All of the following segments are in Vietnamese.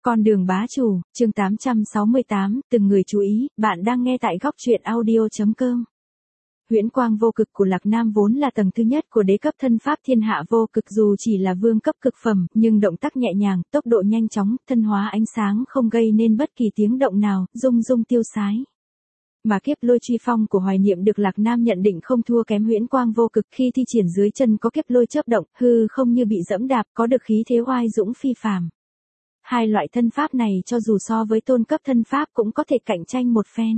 Con đường bá chủ, chương 868, từng người chú ý, bạn đang nghe tại góc truyện audio.com. Huyễn quang vô cực của Lạc Nam vốn là tầng thứ nhất của đế cấp thân pháp thiên hạ vô cực, dù chỉ là vương cấp cực phẩm, nhưng động tác nhẹ nhàng, tốc độ nhanh chóng, thân hóa ánh sáng không gây nên bất kỳ tiếng động nào, rung rung tiêu sái. Mà kiếp lôi truy phong của Hoài Niệm được Lạc Nam nhận định không thua kém huyễn quang vô cực, khi thi triển dưới chân có kiếp lôi chớp động, hư không như bị dẫm đạp, có được khí thế oai dũng phi phàm. Hai loại thân pháp này cho dù so với tôn cấp thân pháp cũng có thể cạnh tranh một phen.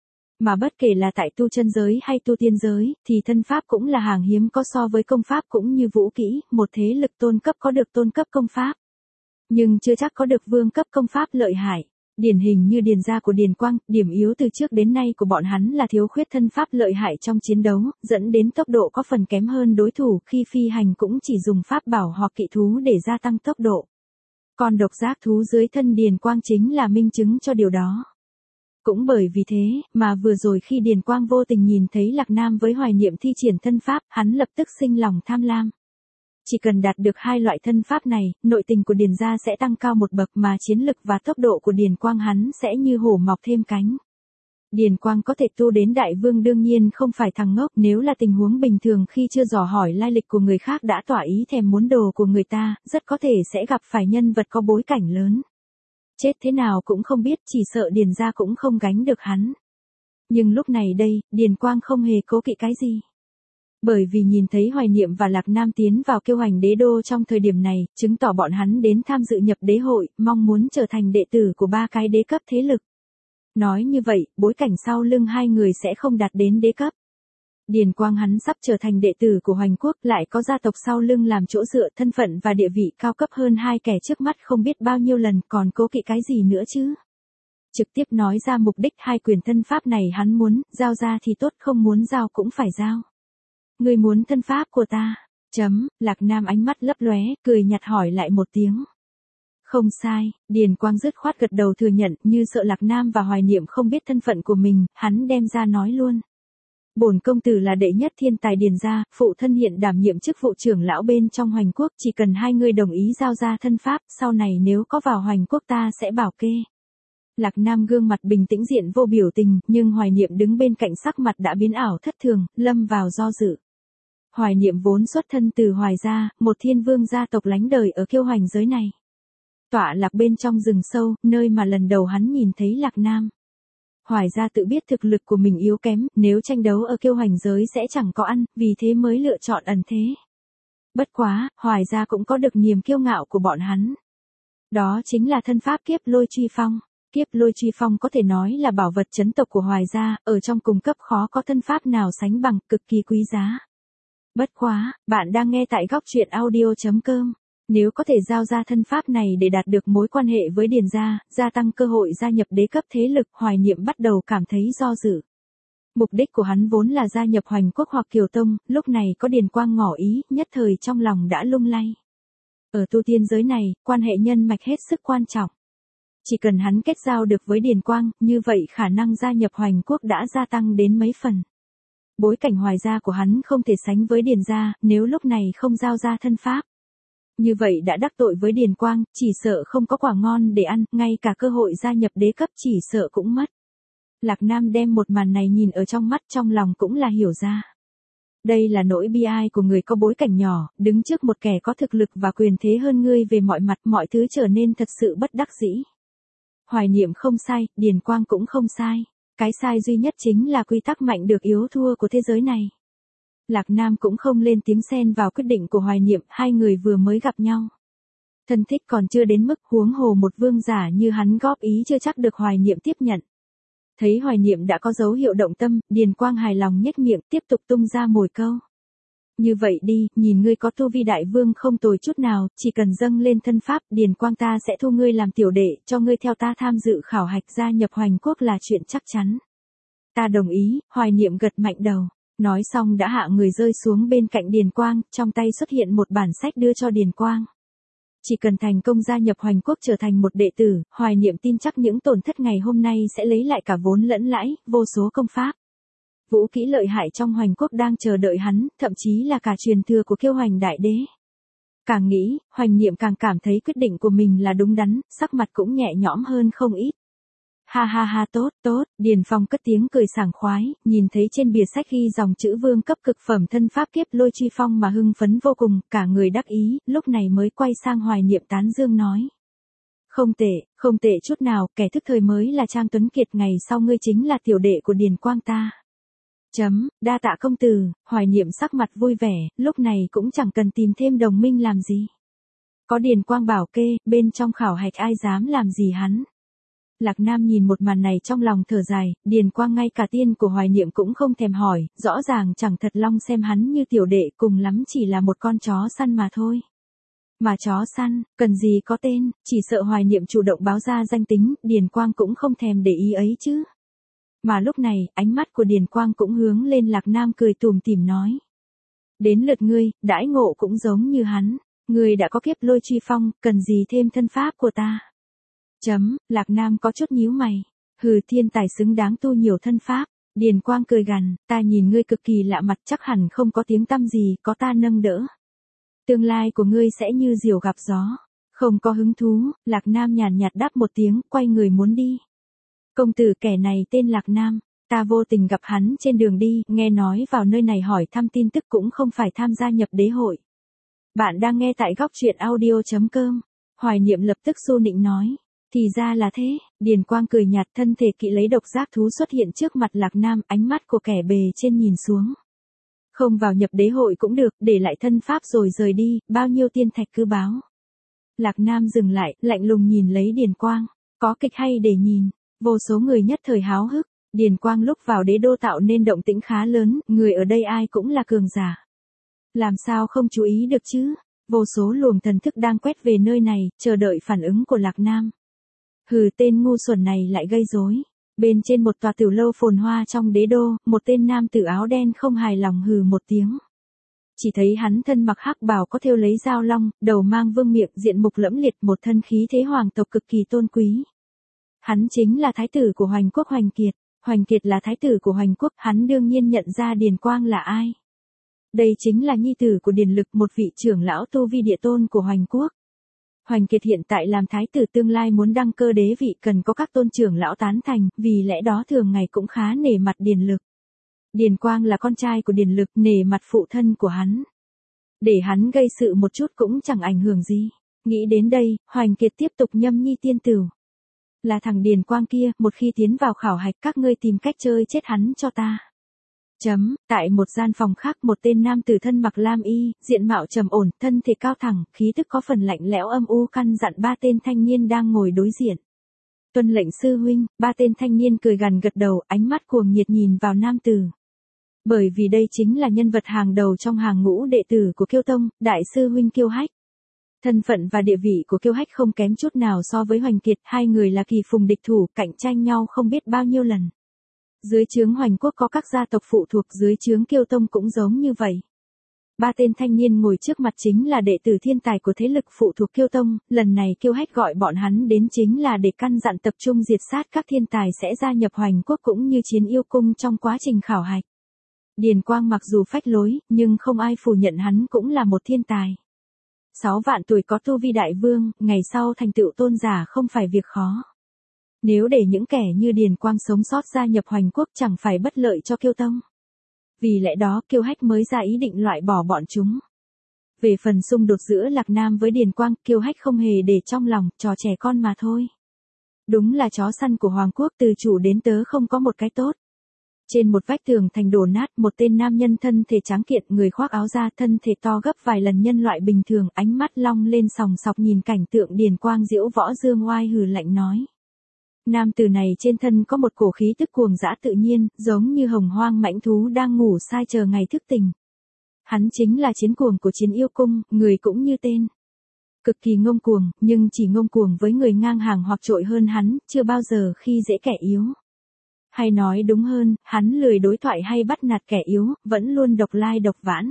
Mà bất kể là tại tu chân giới hay tu tiên giới, thì thân pháp cũng là hàng hiếm có, so với công pháp cũng như vũ kỹ, một thế lực tôn cấp có được tôn cấp công pháp, nhưng chưa chắc có được vương cấp công pháp lợi hại. Điển hình như Điền gia của Điền Quang, điểm yếu từ trước đến nay của bọn hắn là thiếu khuyết thân pháp lợi hại trong chiến đấu, dẫn đến tốc độ có phần kém hơn đối thủ, khi phi hành cũng chỉ dùng pháp bảo hoặc kỵ thú để gia tăng tốc độ. Con độc giác thú dưới thân Điền Quang chính là minh chứng cho điều đó. Cũng bởi vì thế, mà vừa rồi khi Điền Quang vô tình nhìn thấy Lạc Nam với Hoài Niệm thi triển thân pháp, hắn lập tức sinh lòng tham lam. Chỉ cần đạt được hai loại thân pháp này, nội tình của Điền gia sẽ tăng cao một bậc, mà chiến lực và tốc độ của Điền Quang hắn sẽ như hổ mọc thêm cánh. Điền Quang có thể tu đến đại vương đương nhiên không phải thằng ngốc, nếu là tình huống bình thường khi chưa dò hỏi lai lịch của người khác đã tỏa ý thèm muốn đồ của người ta, rất có thể sẽ gặp phải nhân vật có bối cảnh lớn. Chết thế nào cũng không biết, chỉ sợ Điền gia cũng không gánh được hắn. Nhưng lúc này đây, Điền Quang không hề cố kỵ cái gì. Bởi vì nhìn thấy Hoài Niệm và Lạc Nam tiến vào Kiêu Hành Đế đô trong thời điểm này, chứng tỏ bọn hắn đến tham dự nhập đế hội, mong muốn trở thành đệ tử của ba cái đế cấp thế lực. Nói như vậy, bối cảnh sau lưng hai người sẽ không đạt đến đế cấp. Điền Quang hắn sắp trở thành đệ tử của Hoành Quốc, lại có gia tộc sau lưng làm chỗ dựa, thân phận và địa vị cao cấp hơn hai kẻ trước mắt không biết bao nhiêu lần, còn cố kỵ cái gì nữa chứ. Trực tiếp nói ra mục đích hai quyền thân pháp này hắn muốn, giao ra thì tốt, không muốn giao cũng phải giao. Ngươi muốn thân pháp của ta? Lạc Nam ánh mắt lấp lóe, cười nhạt hỏi lại một tiếng. Không sai, Điền Quang dứt khoát gật đầu thừa nhận, như sợ Lạc Nam và Hoài Niệm không biết thân phận của mình, hắn đem ra nói luôn. Bổn công tử là đệ nhất thiên tài Điền gia, phụ thân hiện đảm nhiệm chức vụ trưởng lão bên trong Hoành Quốc, chỉ cần hai người đồng ý giao ra thân pháp, sau này nếu có vào Hoành Quốc ta sẽ bảo kê. Lạc Nam gương mặt bình tĩnh diện vô biểu tình, nhưng Hoài Niệm đứng bên cạnh sắc mặt đã biến ảo thất thường, lâm vào do dự. Hoài Niệm vốn xuất thân từ Hoài gia, một thiên vương gia tộc lánh đời ở Kiêu Hành giới này. Tọa lạc bên trong rừng sâu, nơi mà lần đầu hắn nhìn thấy Lạc Nam. Hoài gia tự biết thực lực của mình yếu kém, nếu tranh đấu ở Kiêu Hành giới sẽ chẳng có ăn, vì thế mới lựa chọn ẩn thế. Bất quá, Hoài gia cũng có được niềm kiêu ngạo của bọn hắn. Đó chính là thân pháp kiếp lôi truy phong. Kiếp lôi truy phong có thể nói là bảo vật trấn tộc của Hoài gia, ở trong cùng cấp khó có thân pháp nào sánh bằng, cực kỳ quý giá. Bất quá, bạn đang nghe tại góc truyện audio.com. Nếu có thể giao ra thân pháp này để đạt được mối quan hệ với Điền gia, gia tăng cơ hội gia nhập đế cấp thế lực, Hoài Niệm bắt đầu cảm thấy do dự. Mục đích của hắn vốn là gia nhập Hoành Quốc hoặc Kiều Tông, lúc này có Điền Quang ngỏ ý, nhất thời trong lòng đã lung lay. Ở tu tiên giới này, quan hệ nhân mạch hết sức quan trọng. Chỉ cần hắn kết giao được với Điền Quang, như vậy khả năng gia nhập Hoành Quốc đã gia tăng đến mấy phần. Bối cảnh Hoài gia của hắn không thể sánh với Điền gia, nếu lúc này không giao ra thân pháp. Như vậy đã đắc tội với Điền Quang, chỉ sợ không có quả ngon để ăn, ngay cả cơ hội gia nhập đế cấp chỉ sợ cũng mất. Lạc Nam đem một màn này nhìn ở trong mắt, trong lòng cũng là hiểu ra. Đây là nỗi bi ai của người có bối cảnh nhỏ, đứng trước một kẻ có thực lực và quyền thế hơn ngươi về mọi mặt, mọi thứ trở nên thật sự bất đắc dĩ. Hoài Niệm không sai, Điền Quang cũng không sai. Cái sai duy nhất chính là quy tắc mạnh được yếu thua của thế giới này. Lạc Nam cũng không lên tiếng xen vào quyết định của Hoài Niệm, hai người vừa mới gặp nhau. Thân thích còn chưa đến mức, huống hồ một vương giả như hắn góp ý chưa chắc được Hoài Niệm tiếp nhận. Thấy Hoài Niệm đã có dấu hiệu động tâm, Điền Quang hài lòng nhếch miệng, tiếp tục tung ra mồi câu. Như vậy đi, nhìn ngươi có tu vi đại vương không tồi chút nào, chỉ cần dâng lên thân pháp, Điền Quang ta sẽ thu ngươi làm tiểu đệ, cho ngươi theo ta tham dự khảo hạch gia nhập Hoành Quốc là chuyện chắc chắn. Ta đồng ý, Hoài Niệm gật mạnh đầu. Nói xong đã hạ người rơi xuống bên cạnh Điền Quang, trong tay xuất hiện một bản sách đưa cho Điền Quang. Chỉ cần thành công gia nhập Hoành Quốc trở thành một đệ tử, Hoài Niệm tin chắc những tổn thất ngày hôm nay sẽ lấy lại cả vốn lẫn lãi, vô số công pháp. Vũ kỹ lợi hại trong Hoành Quốc đang chờ đợi hắn, thậm chí là cả truyền thừa của Kiêu Hành đại đế. Càng nghĩ, Hoành Niệm càng cảm thấy quyết định của mình là đúng đắn, sắc mặt cũng nhẹ nhõm hơn không ít. Ha ha ha, tốt, tốt, Điền Phong cất tiếng cười sảng khoái, nhìn thấy trên bìa sách ghi dòng chữ vương cấp cực phẩm thân pháp kiếp lôi truy phong mà hưng phấn vô cùng, cả người đắc ý, lúc này mới quay sang Hoài Niệm tán dương nói. Không tệ chút nào, kẻ thức thời mới là Trang Tuấn Kiệt, ngày sau ngươi chính là tiểu đệ của Điền Quang ta. Đa tạ công tử, Hoài Niệm sắc mặt vui vẻ, lúc này cũng chẳng cần tìm thêm đồng minh làm gì. Có Điền Quang bảo kê, bên trong khảo hạch ai dám làm gì hắn. Lạc Nam nhìn một màn này trong lòng thở dài, Điền Quang ngay cả tiên của Hoài Niệm cũng không thèm hỏi, rõ ràng chẳng thật lòng xem hắn như tiểu đệ, cùng lắm chỉ là một con chó săn mà thôi. Mà chó săn, cần gì có tên, chỉ sợ Hoài Niệm chủ động báo ra danh tính, Điền Quang cũng không thèm để ý ấy chứ. Mà lúc này, ánh mắt của Điền Quang cũng hướng lên Lạc Nam cười tủm tỉm nói. Đến lượt ngươi, đãi ngộ cũng giống như hắn, ngươi đã có kiếp lôi truy phong, cần gì thêm thân pháp của ta. Lạc Nam có chút nhíu mày. Hừ, thiên tài xứng đáng tu nhiều thân pháp. Điền Quang cười gằn, ta nhìn ngươi cực kỳ lạ mặt, chắc hẳn không có tiếng tăm gì, có ta nâng đỡ. Tương lai của ngươi sẽ như diều gặp gió. Không có hứng thú, Lạc Nam nhàn nhạt đáp một tiếng, quay người muốn đi. Công tử, kẻ này tên Lạc Nam, ta vô tình gặp hắn trên đường đi, nghe nói vào nơi này hỏi thăm tin tức, cũng không phải tham gia nhập đế hội. Bạn đang nghe tại góc truyện audio.com. Hoài Niệm lập tức xu nịnh nói. Thì ra là thế, Điền Quang cười nhạt, thân thể kỵ lấy độc giác thú xuất hiện trước mặt Lạc Nam, ánh mắt của kẻ bề trên nhìn xuống. Không vào nhập đế hội cũng được, để lại thân pháp rồi rời đi, bao nhiêu tiên thạch cứ báo. Lạc Nam dừng lại, lạnh lùng nhìn lấy Điền Quang, có kịch hay để nhìn, vô số người nhất thời háo hức. Điền Quang lúc vào đế đô tạo nên động tĩnh khá lớn, người ở đây ai cũng là cường giả. Làm sao không chú ý được chứ, vô số luồng thần thức đang quét về nơi này, chờ đợi phản ứng của Lạc Nam. Hừ, tên ngu xuẩn này lại gây rối. Bên trên một tòa tiểu lâu phồn hoa trong đế đô, một tên nam tử áo đen không hài lòng hừ một tiếng. Chỉ thấy hắn thân mặc hắc bào có thêu lấy dao long, đầu mang vương miện, diện mục lẫm liệt, một thân khí thế hoàng tộc cực kỳ tôn quý. Hắn chính là thái tử của Hoành Quốc Hoành Kiệt. Hoành Kiệt là thái tử của Hoành Quốc, hắn đương nhiên nhận ra Điền Quang là ai. Đây chính là nhi tử của Điền Lực, một vị trưởng lão tu vi địa tôn của Hoành Quốc. Hoành Kiệt hiện tại làm thái tử, tương lai muốn đăng cơ đế vị cần có các tôn trưởng lão tán thành, vì lẽ đó thường ngày cũng khá nể mặt Điền Lực. Điền Quang là con trai của Điền Lực, nể mặt phụ thân của hắn. Để hắn gây sự một chút cũng chẳng ảnh hưởng gì. Nghĩ đến đây, Hoành Kiệt tiếp tục nhâm nhi tiên tửu. Là thằng Điền Quang kia, một khi tiến vào khảo hạch các ngươi tìm cách chơi chết hắn cho ta. Tại một gian phòng khác, một tên nam tử thân mặc lam y, diện mạo trầm ổn, thân thể cao thẳng, khí tức có phần lạnh lẽo âm u căn dặn ba tên thanh niên đang ngồi đối diện. Tuân lệnh sư huynh, ba tên thanh niên cười gằn gật đầu, ánh mắt cuồng nhiệt nhìn vào nam tử. Bởi vì đây chính là nhân vật hàng đầu trong hàng ngũ đệ tử của Kiêu Tông, đại sư huynh Kiêu Hách. Thân phận và địa vị của Kiêu Hách không kém chút nào so với Hoành Kiệt, hai người là kỳ phùng địch thủ, cạnh tranh nhau không biết bao nhiêu lần. Dưới trướng Hoành Quốc có các gia tộc phụ thuộc, dưới trướng Kiêu Tông cũng giống như vậy. Ba tên thanh niên ngồi trước mặt chính là đệ tử thiên tài của thế lực phụ thuộc Kiêu Tông, lần này Kiêu Hách gọi bọn hắn đến chính là để căn dặn tập trung diệt sát các thiên tài sẽ gia nhập Hoành Quốc cũng như Chiến Yêu Cung trong quá trình khảo hạch. Điền Quang mặc dù phách lối, nhưng không ai phủ nhận hắn cũng là một thiên tài. 6 vạn tuổi có tu vi đại vương, ngày sau thành tựu tôn giả không phải việc khó. Nếu để những kẻ như Điền Quang sống sót gia nhập Hoành Quốc chẳng phải bất lợi cho Kiêu Tông. Vì lẽ đó Kiêu Hách mới ra ý định loại bỏ bọn chúng. Về phần xung đột giữa Lạc Nam với Điền Quang, Kiêu Hách không hề để trong lòng, trò trẻ con mà thôi. Đúng là chó săn của Hoàng Quốc, từ chủ đến tớ không có một cái tốt. Trên một vách tường thành đổ nát, một tên nam nhân thân thể trắng kiện, người khoác áo da, thân thể to gấp vài lần nhân loại bình thường, ánh mắt long lên sòng sọc nhìn cảnh tượng Điền Quang diễu võ dương oai hừ lạnh nói. Nam tử này trên thân có một cổ khí tức cuồng dã tự nhiên, giống như hồng hoang mãnh thú đang ngủ sai chờ ngày thức tỉnh. Hắn chính là chiến cuồng của Chiến Yêu Cung, người cũng như tên. Cực kỳ ngông cuồng, nhưng chỉ ngông cuồng với người ngang hàng hoặc trội hơn hắn, chưa bao giờ khi dễ kẻ yếu. Hay nói đúng hơn, hắn lười đối thoại hay bắt nạt kẻ yếu, vẫn luôn độc lai độc vãn.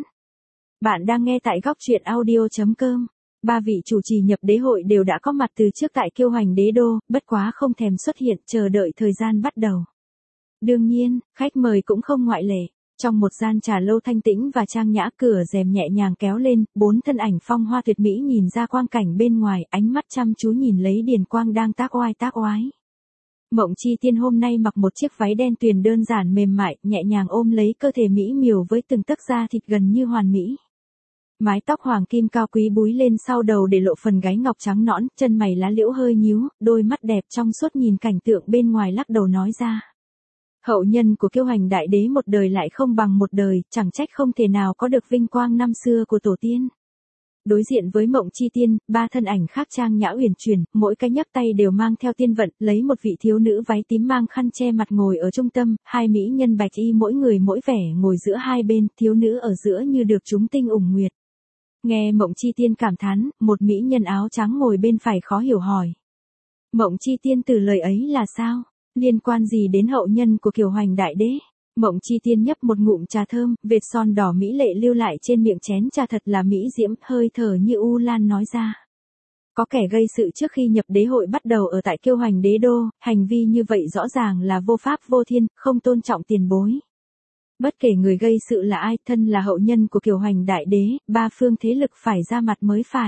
Bạn đang nghe tại góc truyện audio.com. Ba vị chủ trì nhập đế hội đều đã có mặt từ trước tại Kiêu Hoành đế đô, bất quá không thèm xuất hiện, chờ đợi thời gian bắt đầu. Đương nhiên, khách mời cũng không ngoại lệ. Trong một gian trà lâu thanh tĩnh và trang nhã, cửa rèm nhẹ nhàng kéo lên, 4 thân ảnh phong hoa tuyệt mỹ nhìn ra quang cảnh bên ngoài, ánh mắt chăm chú nhìn lấy Điền Quang đang tác oai. Mộng Chi Tiên hôm nay mặc một chiếc váy đen tuyền đơn giản mềm mại, nhẹ nhàng ôm lấy cơ thể mỹ miều với từng tấc da thịt gần như hoàn mỹ. Mái tóc hoàng kim cao quý búi lên sau đầu để lộ phần gáy ngọc trắng nõn, chân mày lá liễu hơi nhíu, đôi mắt đẹp trong suốt nhìn cảnh tượng bên ngoài lắc đầu nói ra. Hậu nhân của Kiêu Hành Đại Đế một đời lại không bằng một đời, chẳng trách không thể nào có được vinh quang năm xưa của tổ tiên. Đối diện với Mộng Chi Tiên, 3 thân ảnh khác trang nhã uyển chuyển, mỗi cái nhấc tay đều mang theo tiên vận, lấy một vị thiếu nữ váy tím mang khăn che mặt ngồi ở trung tâm, 2 mỹ nhân bạch y mỗi người mỗi vẻ ngồi giữa hai bên, thiếu nữ ở giữa như được chúng tinh ủng nguyệt. Nghe Mộng Chi Tiên cảm thán, một mỹ nhân áo trắng ngồi bên phải khó hiểu hỏi. Mộng Chi Tiên từ lời ấy là sao? Liên quan gì đến hậu nhân của Kiều Hoành Đại Đế? Mộng Chi Tiên nhấp một ngụm trà thơm, vệt son đỏ mỹ lệ lưu lại trên miệng chén trà thật là mỹ diễm, hơi thở như u lan nói ra. Có kẻ gây sự trước khi nhập đế hội bắt đầu ở tại Kiêu Hoành Đế đô, hành vi như vậy rõ ràng là vô pháp vô thiên, không tôn trọng tiền bối. Bất kể người gây sự là ai, thân là hậu nhân của Kiều Hoành Đại Đế, 3 phương thế lực phải ra mặt mới phải.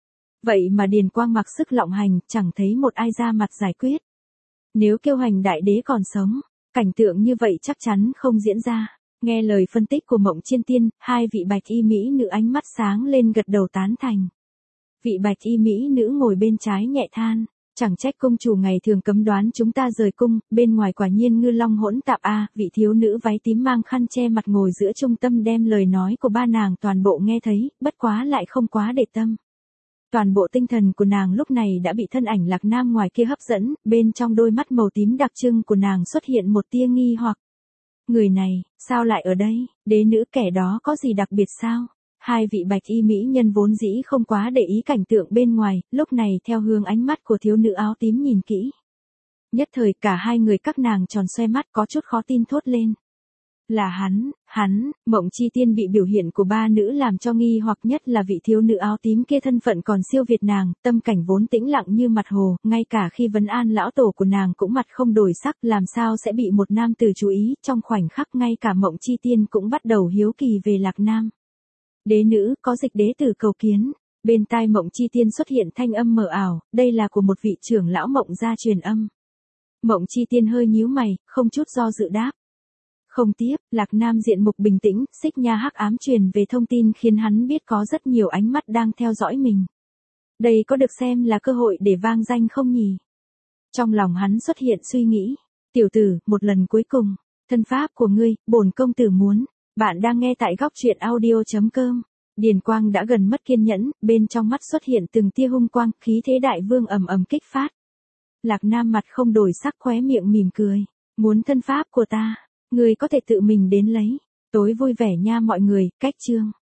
Vậy mà Điền Quang mặc sức lộng hành, chẳng thấy một ai ra mặt giải quyết. Nếu Kiêu Hành Đại Đế còn sống, cảnh tượng như vậy chắc chắn không diễn ra. Nghe lời phân tích của Mộng Chiên Tiên, 2 vị bạch y mỹ nữ ánh mắt sáng lên gật đầu tán thành. Vị bạch y mỹ nữ ngồi bên trái nhẹ than, chẳng trách công chủ ngày thường cấm đoán chúng ta rời cung, bên ngoài quả nhiên ngư long hỗn tạp a. Vị thiếu nữ váy tím mang khăn che mặt ngồi giữa trung tâm đem lời nói của 3 nàng toàn bộ nghe thấy, bất quá lại không quá để tâm. Toàn bộ tinh thần của nàng lúc này đã bị thân ảnh Lạc Nam ngoài kia hấp dẫn, bên trong đôi mắt màu tím đặc trưng của nàng xuất hiện một tia nghi hoặc. Người này, sao lại ở đây, đế nữ kẻ đó có gì đặc biệt sao? 2 vị bạch y mỹ nhân vốn dĩ không quá để ý cảnh tượng bên ngoài, lúc này theo hướng ánh mắt của thiếu nữ áo tím nhìn kỹ. Nhất thời cả 2 người các nàng tròn xoe mắt có chút khó tin thốt lên. Là hắn, Mộng Chi Tiên bị biểu hiện của 3 nữ làm cho nghi hoặc, nhất là vị thiếu nữ áo tím kia thân phận còn siêu việt nàng, tâm cảnh vốn tĩnh lặng như mặt hồ, ngay cả khi vấn an lão tổ của nàng cũng mặt không đổi sắc, làm sao sẽ bị một nam tử chú ý, trong khoảnh khắc ngay cả Mộng Chi Tiên cũng bắt đầu hiếu kỳ về Lạc Nam. Đế nữ, có dịch đế tử cầu kiến. Bên tai Mộng Chi Tiên xuất hiện thanh âm mờ ảo, đây là của một vị trưởng lão Mộng gia truyền âm. Mộng Chi Tiên hơi nhíu mày, không chút do dự đáp. Không tiếp, Lạc Nam diện mục bình tĩnh, Xích Nha hắc ám truyền về thông tin khiến hắn biết có rất nhiều ánh mắt đang theo dõi mình. Đây có được xem là cơ hội để vang danh không nhỉ? Trong lòng hắn xuất hiện suy nghĩ. Tiểu tử, một lần cuối cùng, thân pháp của ngươi, bổn công tử muốn. Bạn đang nghe tại góc truyện audio.com. Điền Quang đã gần mất kiên nhẫn, bên trong mắt xuất hiện từng tia hung quang, khí thế đại vương ầm ầm kích phát. Lạc Nam mặt không đổi sắc, khóe miệng mỉm cười. Muốn thân pháp của ta, ngươi có thể tự mình đến lấy. Tối vui vẻ nha mọi người, cách chương.